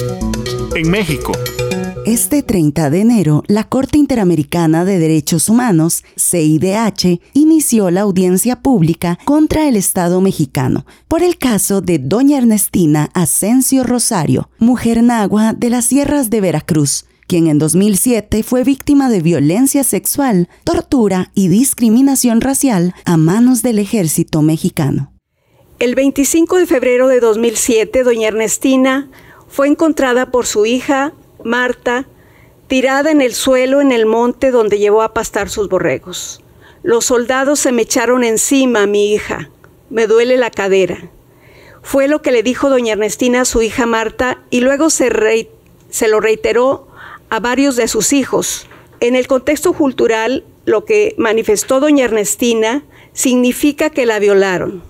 En México. Este 30 de enero, la Corte Interamericana de Derechos Humanos, CIDH, inició la audiencia pública contra el Estado mexicano por el caso de doña Ernestina Asensio Rosario, mujer nahua de las sierras de Veracruz, quien en 2007 fue víctima de violencia sexual, tortura y discriminación racial a manos del ejército mexicano. El 25 de febrero de 2007, doña Ernestina fue encontrada por su hija, Marta, tirada en el suelo en el monte donde llevó a pastar sus borregos. Los soldados se me echaron encima, mi hija. Me duele la cadera. Fue lo que le dijo doña Ernestina a su hija Marta y luego se lo reiteró a varios de sus hijos. En el contexto cultural, lo que manifestó doña Ernestina significa que la violaron.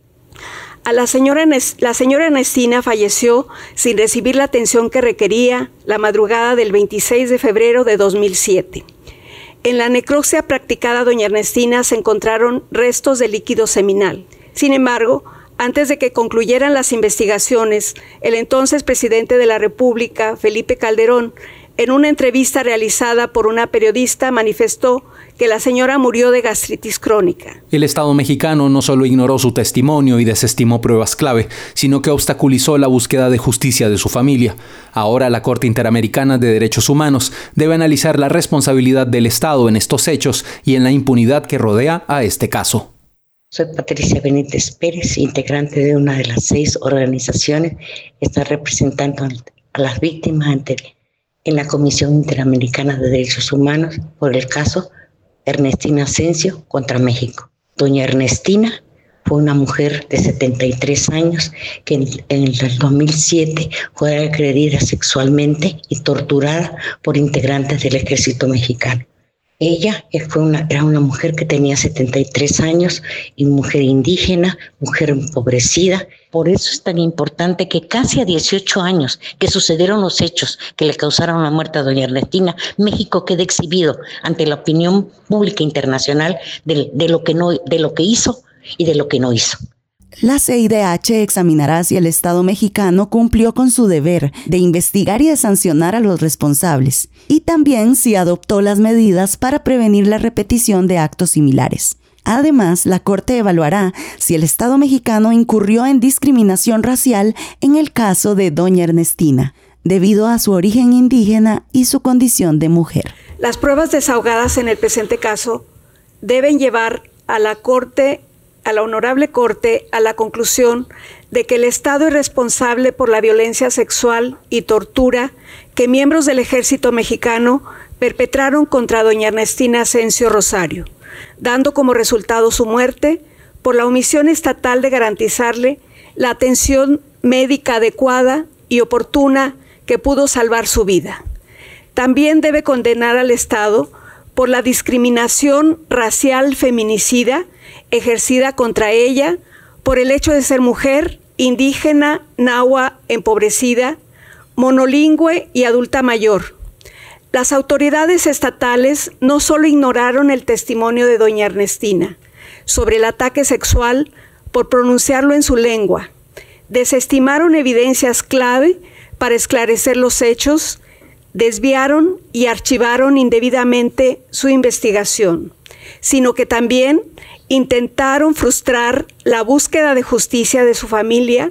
La señora Ernestina falleció sin recibir la atención que requería la madrugada del 26 de febrero de 2007. En la necropsia practicada doña Ernestina se encontraron restos de líquido seminal. Sin embargo, antes de que concluyeran las investigaciones, el entonces presidente de la República, Felipe Calderón, en una entrevista realizada por una periodista, manifestó que la señora murió de gastritis crónica. El Estado mexicano no solo ignoró su testimonio y desestimó pruebas clave, sino que obstaculizó la búsqueda de justicia de su familia. Ahora la Corte Interamericana de Derechos Humanos debe analizar la responsabilidad del Estado en estos hechos y en la impunidad que rodea a este caso. Soy Patricia Benítez Pérez, integrante de una de las 6 organizaciones que está representando a las víctimas en la Comisión Interamericana de Derechos Humanos por el caso Ernestina Asensio contra México. Doña Ernestina fue una mujer de 73 años que en el 2007 fue agredida sexualmente y torturada por integrantes del ejército mexicano. Ella era una mujer que tenía 73 años y mujer indígena, mujer empobrecida. Por eso es tan importante que casi a 18 años que sucedieron los hechos que le causaron la muerte a doña Ernestina, México quede exhibido ante la opinión pública internacional de lo que hizo y de lo que no hizo. La CIDH examinará si el Estado mexicano cumplió con su deber de investigar y de sancionar a los responsables, y también si adoptó las medidas para prevenir la repetición de actos similares. Además, la Corte evaluará si el Estado mexicano incurrió en discriminación racial en el caso de doña Ernestina, debido a su origen indígena y su condición de mujer. Las pruebas desahogadas en el presente caso deben llevar a la Honorable Corte a la conclusión de que el Estado es responsable por la violencia sexual y tortura que miembros del Ejército mexicano perpetraron contra doña Ernestina Asensio Rosario, dando como resultado su muerte por la omisión estatal de garantizarle la atención médica adecuada y oportuna que pudo salvar su vida. También debe condenar al Estado por la discriminación racial feminicida ejercida contra ella por el hecho de ser mujer, indígena, nahua, empobrecida, monolingüe y adulta mayor. Las autoridades estatales no solo ignoraron el testimonio de doña Ernestina sobre el ataque sexual por pronunciarlo en su lengua, desestimaron evidencias clave para esclarecer los hechos, desviaron y archivaron indebidamente su investigación, sino que también intentaron frustrar la búsqueda de justicia de su familia,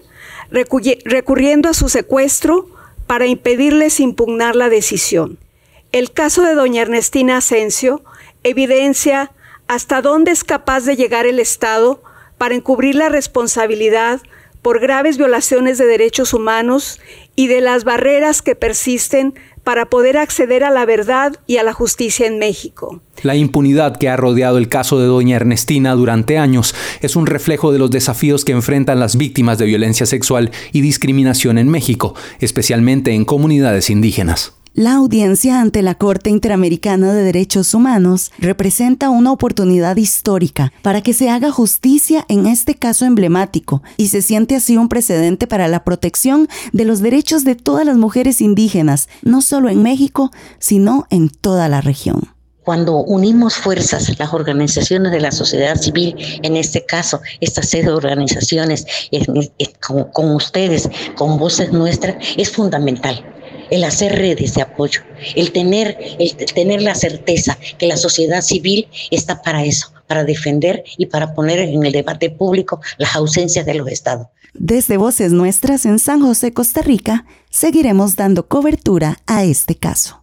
recurriendo a su secuestro para impedirles impugnar la decisión. El caso de doña Ernestina Asensio evidencia hasta dónde es capaz de llegar el Estado para encubrir la responsabilidad por graves violaciones de derechos humanos y de las barreras que persisten para poder acceder a la verdad y a la justicia en México. La impunidad que ha rodeado el caso de doña Ernestina durante años es un reflejo de los desafíos que enfrentan las víctimas de violencia sexual y discriminación en México, especialmente en comunidades indígenas. La audiencia ante la Corte Interamericana de Derechos Humanos representa una oportunidad histórica para que se haga justicia en este caso emblemático y se siente así un precedente para la protección de los derechos de todas las mujeres indígenas, no solo en México, sino en toda la región. Cuando unimos fuerzas, las organizaciones de la sociedad civil, en este caso, estas 6 organizaciones, con ustedes, con voces nuestras, es fundamental. El hacer redes de apoyo, el tener la certeza que la sociedad civil está para eso, para defender y para poner en el debate público las ausencias de los estados. Desde Voces Nuestras en San José, Costa Rica, seguiremos dando cobertura a este caso.